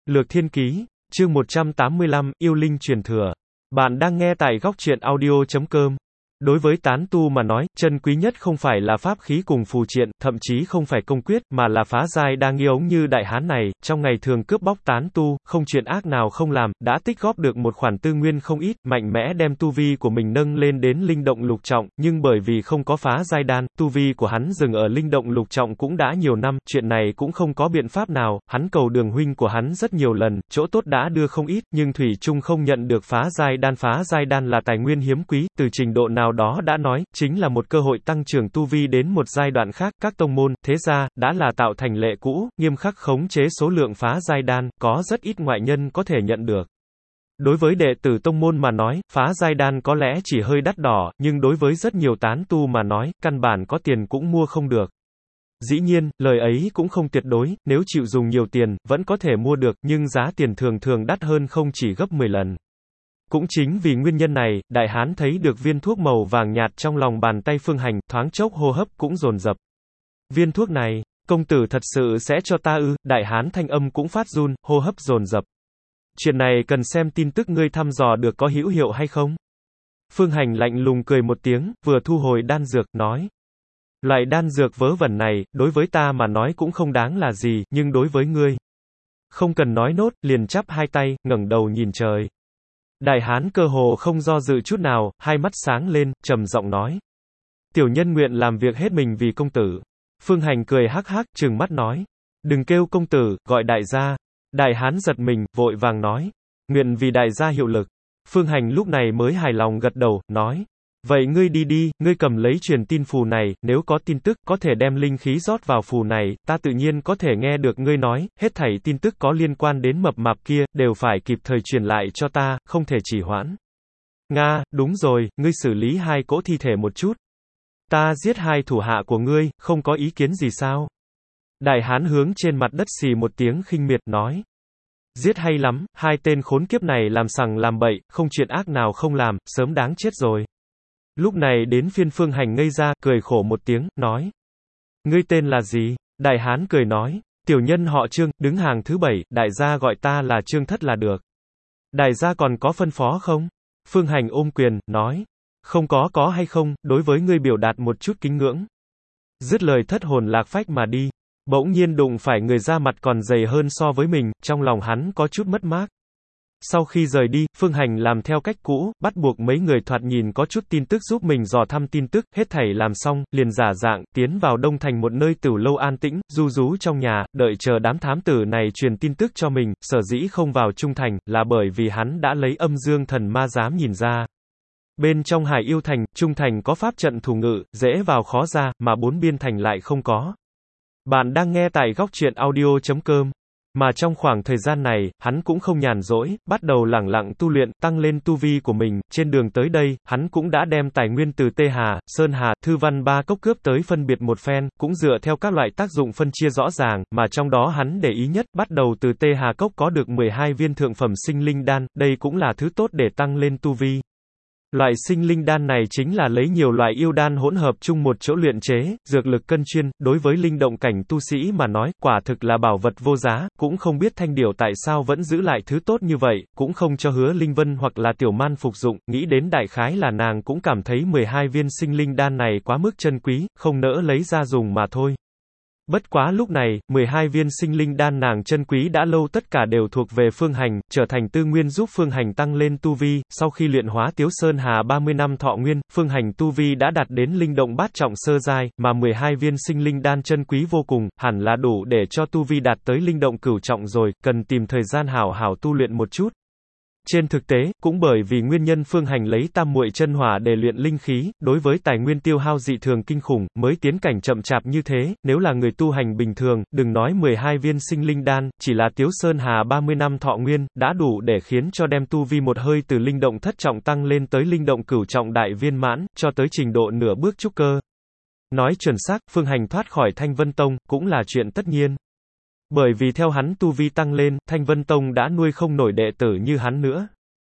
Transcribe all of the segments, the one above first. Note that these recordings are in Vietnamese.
Lược Thiên Ký, chương 185, Yêu Linh Truyền Thừa. Bạn đang nghe tại góc truyện audio.com. Đối với tán tu mà nói, chân quý nhất không phải là pháp khí cùng phù triện, thậm chí không phải công quyết, mà là phá giai đang yêu ống như đại hán này, trong ngày thường cướp bóc tán tu, không chuyện ác nào không làm, đã tích góp được một khoản tư nguyên không ít, mạnh mẽ đem tu vi của mình nâng lên đến linh động lục trọng, nhưng bởi vì không có phá giai đan, tu vi của hắn dừng ở linh động lục trọng cũng đã nhiều năm, chuyện này cũng không có biện pháp nào, hắn cầu đường huynh của hắn rất nhiều lần, chỗ tốt đã đưa không ít, nhưng thủy chung không nhận được phá giai đan là tài nguyên hiếm quý, từ trình độ nào đó đã nói, chính là một cơ hội tăng trưởng tu vi đến một giai đoạn khác, các tông môn, thế gia, đã là tạo thành lệ cũ, nghiêm khắc khống chế số lượng phá giai đan, có rất ít ngoại nhân có thể nhận được. Đối với đệ tử tông môn mà nói, phá giai đan có lẽ chỉ hơi đắt đỏ, nhưng đối với rất nhiều tán tu mà nói, căn bản có tiền cũng mua không được. Dĩ nhiên, lời ấy cũng không tuyệt đối, nếu chịu dùng nhiều tiền, vẫn có thể mua được, nhưng giá tiền thường thường đắt hơn không chỉ gấp 10 lần. Cũng chính vì nguyên nhân này, đại hán thấy được viên thuốc màu vàng nhạt trong lòng bàn tay Phương Hành, thoáng chốc hô hấp cũng dồn dập. Viên thuốc này, công tử thật sự sẽ cho ta ư? Đại hán thanh âm cũng phát run, hô hấp dồn dập. Chuyện này cần xem tin tức ngươi thăm dò được có hữu hiệu hay không? Phương Hành lạnh lùng cười một tiếng, vừa thu hồi đan dược, nói. Loại đan dược vớ vẩn này, đối với ta mà nói cũng không đáng là gì, nhưng đối với ngươi. Không cần nói nốt, liền chắp hai tay, ngẩng đầu nhìn trời. Đại hán cơ hồ không do dự chút nào, hai mắt sáng lên, trầm giọng nói. Tiểu nhân nguyện làm việc hết mình vì công tử. Phương Hành cười hắc hắc, trừng mắt nói. Đừng kêu công tử, gọi đại gia. Đại hán giật mình, vội vàng nói. Nguyện vì đại gia hiệu lực. Phương Hành lúc này mới hài lòng gật đầu, nói. Vậy ngươi đi đi, ngươi cầm lấy truyền tin phù này, nếu có tin tức, có thể đem linh khí rót vào phù này, ta tự nhiên có thể nghe được ngươi nói, hết thảy tin tức có liên quan đến mập mạp kia, đều phải kịp thời truyền lại cho ta, không thể trì hoãn. Nga, đúng rồi, ngươi xử lý hai cỗ thi thể một chút. Ta giết hai thủ hạ của ngươi, không có ý kiến gì sao? Đại hán hướng trên mặt đất xì một tiếng khinh miệt, nói. Giết hay lắm, hai tên khốn kiếp này làm sằng làm bậy, không chuyện ác nào không làm, sớm đáng chết rồi. Lúc này đến phiên Phương Hành ngây ra, cười khổ một tiếng, nói. Ngươi tên là gì? Đại hán cười nói. Tiểu nhân họ Trương, đứng hàng thứ 7, đại gia gọi ta là Trương Thất là được. Đại gia còn có phân phó không? Phương Hành ôm quyền, nói. Không có hay không, đối với ngươi biểu đạt một chút kính ngưỡng. Dứt lời thất hồn lạc phách mà đi. Bỗng nhiên đụng phải người da mặt còn dày hơn so với mình, trong lòng hắn có chút mất mát. Sau khi rời đi, Phương Hành làm theo cách cũ, bắt buộc mấy người thoạt nhìn có chút tin tức giúp mình dò thăm tin tức, hết thảy làm xong, liền giả dạng, tiến vào Đông Thành một nơi tửu lâu an tĩnh, ru rú trong nhà, đợi chờ đám thám tử này truyền tin tức cho mình, sở dĩ không vào Trung Thành, là bởi vì hắn đã lấy âm dương thần ma giám nhìn ra. Bên trong Hải Yêu Thành, Trung Thành có pháp trận thủ ngự, dễ vào khó ra, mà bốn biên thành lại không có. Bạn đang nghe tại góc truyện audio.com. Mà trong khoảng thời gian này, hắn cũng không nhàn rỗi, bắt đầu lẳng lặng tu luyện, tăng lên tu vi của mình, trên đường tới đây, hắn cũng đã đem tài nguyên từ Tê Hà, Sơn Hà, Thư Văn ba cốc cướp tới phân biệt một phen, cũng dựa theo các loại tác dụng phân chia rõ ràng, mà trong đó hắn để ý nhất, bắt đầu từ Tê Hà cốc có được 12 viên thượng phẩm sinh linh đan, đây cũng là thứ tốt để tăng lên tu vi. Loại sinh linh đan này chính là lấy nhiều loại yêu đan hỗn hợp chung một chỗ luyện chế, dược lực cân chuyên, đối với linh động cảnh tu sĩ mà nói, quả thực là bảo vật vô giá, cũng không biết Thanh Điểu tại sao vẫn giữ lại thứ tốt như vậy, cũng không cho Hứa Linh Vân hoặc là Tiểu Man phục dụng, nghĩ đến đại khái là nàng cũng cảm thấy 12 viên sinh linh đan này quá mức chân quý, không nỡ lấy ra dùng mà thôi. Bất quá lúc này, 12 viên sinh linh đan nàng chân quý đã lâu tất cả đều thuộc về Phương Hành, trở thành tư nguyên giúp Phương Hành tăng lên tu vi, sau khi luyện hóa Tiếu Sơn Hà 30 năm thọ nguyên, Phương Hành tu vi đã đạt đến linh động bát trọng sơ giai, mà 12 viên sinh linh đan chân quý vô cùng, hẳn là đủ để cho tu vi đạt tới linh động cửu trọng rồi, cần tìm thời gian hảo hảo tu luyện một chút. Trên thực tế, cũng bởi vì nguyên nhân Phương Hành lấy tam muội chân hỏa để luyện linh khí, đối với tài nguyên tiêu hao dị thường kinh khủng, mới tiến cảnh chậm chạp như thế, nếu là người tu hành bình thường, đừng nói 12 viên sinh linh đan, chỉ là Tiếu Sơn Hà 30 năm thọ nguyên, đã đủ để khiến cho đem tu vi một hơi từ linh động thất trọng tăng lên tới linh động cửu trọng đại viên mãn, cho tới trình độ nửa bước trúc cơ. Nói chuẩn xác, Phương Hành thoát khỏi Thanh Vân Tông, cũng là chuyện tất nhiên. Bởi vì theo hắn tu vi tăng lên, Thanh Vân Tông đã nuôi không nổi đệ tử như hắn nữa.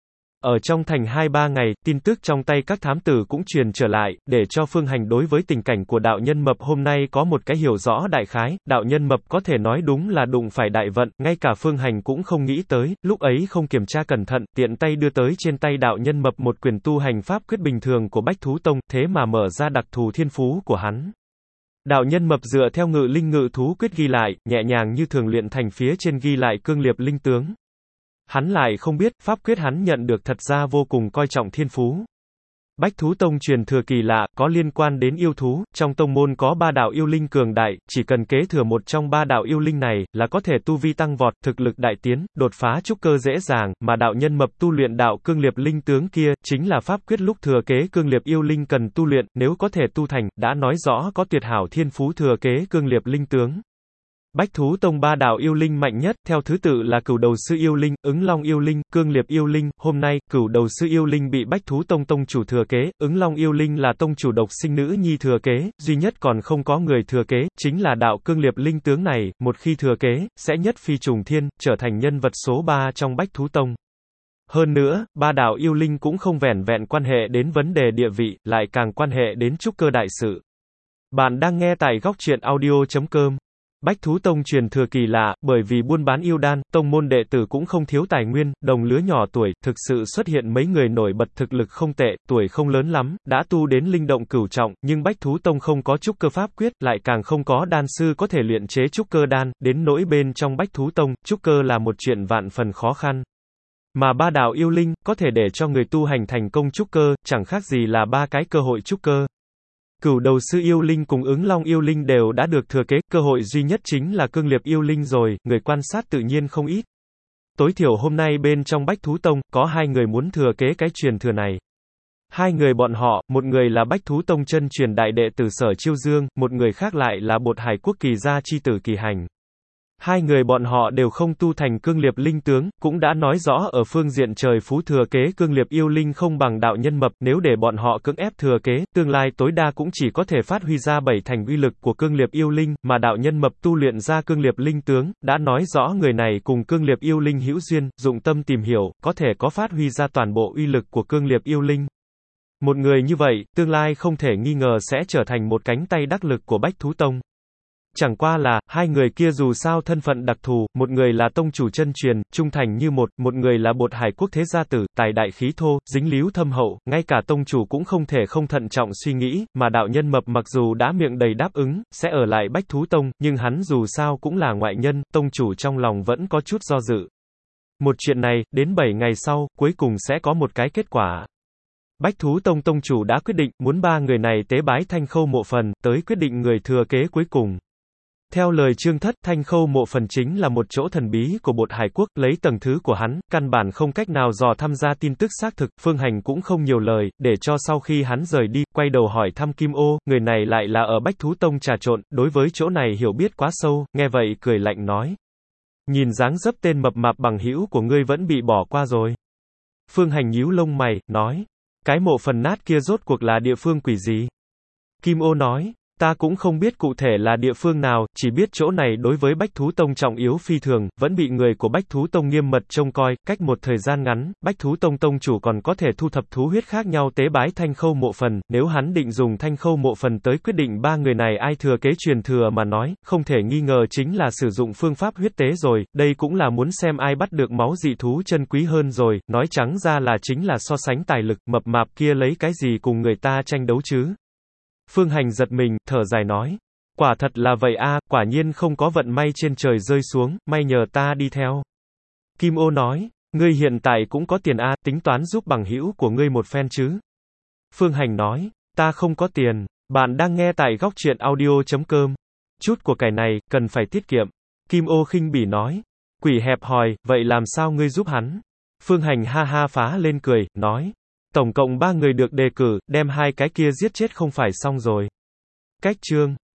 Ở trong thành 2-3 ngày, tin tức trong tay các thám tử cũng truyền trở lại, để cho Phương Hành đối với tình cảnh của đạo nhân mập hôm nay có một cái hiểu rõ đại khái, đạo nhân mập có thể nói đúng là đụng phải đại vận, ngay cả Phương Hành cũng không nghĩ tới, lúc ấy không kiểm tra cẩn thận, tiện tay đưa tới trên tay đạo nhân mập một quyền tu hành pháp quyết bình thường của Bách Thú Tông, thế mà mở ra đặc thù thiên phú của hắn. Đạo nhân mập dựa theo ngự linh ngự thú quyết ghi lại, nhẹ nhàng như thường luyện thành phía trên ghi lại cương liệp linh tướng. Hắn lại không biết, pháp quyết hắn nhận được thật ra vô cùng coi trọng thiên phú. Bách Thú Tông truyền thừa kỳ lạ, có liên quan đến yêu thú, trong tông môn có 3 đạo yêu linh cường đại, chỉ cần kế thừa một trong 3 đạo yêu linh này, là có thể tu vi tăng vọt, thực lực đại tiến, đột phá trúc cơ dễ dàng, mà đạo nhân mập tu luyện đạo cương liệp linh tướng kia, chính là pháp quyết lúc thừa kế cương liệp yêu linh cần tu luyện, nếu có thể tu thành, đã nói rõ có tuyệt hảo thiên phú thừa kế cương liệp linh tướng. Bách Thú Tông 3 đạo yêu linh mạnh nhất, theo thứ tự là Cửu Đầu Sư yêu linh, Ứng Long yêu linh, Cương Liệp yêu linh, hôm nay, Cửu Đầu Sư yêu linh bị Bách Thú Tông tông chủ thừa kế, Ứng Long yêu linh là tông chủ độc sinh nữ nhi thừa kế, duy nhất còn không có người thừa kế, chính là đạo Cương Liệp linh tướng này, một khi thừa kế, sẽ nhất phi trùng thiên, trở thành nhân vật số 3 trong Bách Thú Tông. Hơn nữa, 3 đạo yêu linh cũng không vẻn vẹn quan hệ đến vấn đề địa vị, lại càng quan hệ đến trúc cơ đại sự. Bạn đang nghe tại góc truyện audio.com. Bách Thú Tông truyền thừa kỳ lạ, bởi vì buôn bán yêu đan, tông môn đệ tử cũng không thiếu tài nguyên, đồng lứa nhỏ tuổi, thực sự xuất hiện mấy người nổi bật thực lực không tệ, tuổi không lớn lắm, đã tu đến linh động cửu trọng, nhưng Bách Thú Tông không có trúc cơ pháp quyết, lại càng không có đan sư có thể luyện chế trúc cơ đan, đến nỗi bên trong Bách Thú Tông, trúc cơ là một chuyện vạn phần khó khăn. Mà 3 đạo yêu linh, có thể để cho người tu hành thành công trúc cơ, chẳng khác gì là 3 cái cơ hội trúc cơ. Cửu Đầu Sư yêu linh cùng Ứng Long yêu linh đều đã được thừa kế, cơ hội duy nhất chính là Cương Liệp yêu linh rồi, người quan sát tự nhiên không ít. Tối thiểu hôm nay bên trong Bách Thú Tông, có 2 người muốn thừa kế cái truyền thừa này. 2 người bọn họ, một người là Bách Thú Tông chân truyền đại đệ tử Sở Chiêu Dương, một người khác lại là Bột Hải Quốc kỳ gia chi tử Kỳ Hành. 2 người bọn họ đều không tu thành cương liệp linh tướng, cũng đã nói rõ ở phương diện trời phú thừa kế cương liệp yêu linh không bằng đạo nhân mập, nếu để bọn họ cưỡng ép thừa kế, tương lai tối đa cũng chỉ có thể phát huy ra 7 thành uy lực của cương liệp yêu linh, mà đạo nhân mập tu luyện ra cương liệp linh tướng, đã nói rõ người này cùng cương liệp yêu linh hữu duyên, dụng tâm tìm hiểu, có thể có phát huy ra toàn bộ uy lực của cương liệp yêu linh. Một người như vậy, tương lai không thể nghi ngờ sẽ trở thành một cánh tay đắc lực của Bách Thú Tông. Chẳng qua là, 2 người kia dù sao thân phận đặc thù, một người là tông chủ chân truyền, trung thành như một người là Bột Hải Quốc thế gia tử, tài đại khí thô, dính líu thâm hậu, ngay cả tông chủ cũng không thể không thận trọng suy nghĩ, mà đạo nhân mập mặc dù đã miệng đầy đáp ứng, sẽ ở lại Bách Thú Tông, nhưng hắn dù sao cũng là ngoại nhân, tông chủ trong lòng vẫn có chút do dự. Một chuyện này, đến 7 ngày sau, cuối cùng sẽ có một cái kết quả. Bách Thú Tông tông chủ đã quyết định, muốn 3 người này tế bái Thanh Khâu mộ phần, tới quyết định người thừa kế cuối cùng. Theo lời Trương Thất, Thanh Khâu mộ phần chính là một chỗ thần bí của Bột Hải Quốc, lấy tầng thứ của hắn, căn bản không cách nào dò thăm ra tin tức xác thực, Phương Hành cũng không nhiều lời, để cho sau khi hắn rời đi, quay đầu hỏi thăm Kim Ô, người này lại là ở Bách Thú Tông trà trộn, đối với chỗ này hiểu biết quá sâu, nghe vậy cười lạnh nói. Nhìn dáng dấp tên mập mạp bằng hữu của ngươi vẫn bị bỏ qua rồi. Phương Hành nhíu lông mày, nói. Cái mộ phần nát kia rốt cuộc là địa phương quỷ gì? Kim Ô nói. Ta cũng không biết cụ thể là địa phương nào, chỉ biết chỗ này đối với Bách Thú Tông trọng yếu phi thường, vẫn bị người của Bách Thú Tông nghiêm mật trông coi, cách một thời gian ngắn, Bách Thú Tông tông chủ còn có thể thu thập thú huyết khác nhau tế bái Thanh Khâu mộ phần, nếu hắn định dùng Thanh Khâu mộ phần tới quyết định 3 người này ai thừa kế truyền thừa mà nói, không thể nghi ngờ chính là sử dụng phương pháp huyết tế rồi, đây cũng là muốn xem ai bắt được máu dị thú chân quý hơn rồi, nói trắng ra là chính là so sánh tài lực, mập mạp kia lấy cái gì cùng người ta tranh đấu chứ? Phương Hành giật mình, thở dài nói. Quả thật là vậy a, quả nhiên không có vận may trên trời rơi xuống, may nhờ ta đi theo. Kim Ô nói, ngươi hiện tại cũng có tiền a, tính toán giúp bằng hữu của ngươi một phen chứ. Phương Hành nói, ta không có tiền, bạn đang nghe tại góc truyện audio.com. Chút của cải này, cần phải tiết kiệm. Kim Ô khinh bỉ nói, quỷ hẹp hòi, vậy làm sao ngươi giúp hắn? Phương Hành ha ha phá lên cười, nói. Tổng cộng 3 người được đề cử, đem 2 cái kia giết chết không phải xong rồi. Cách chương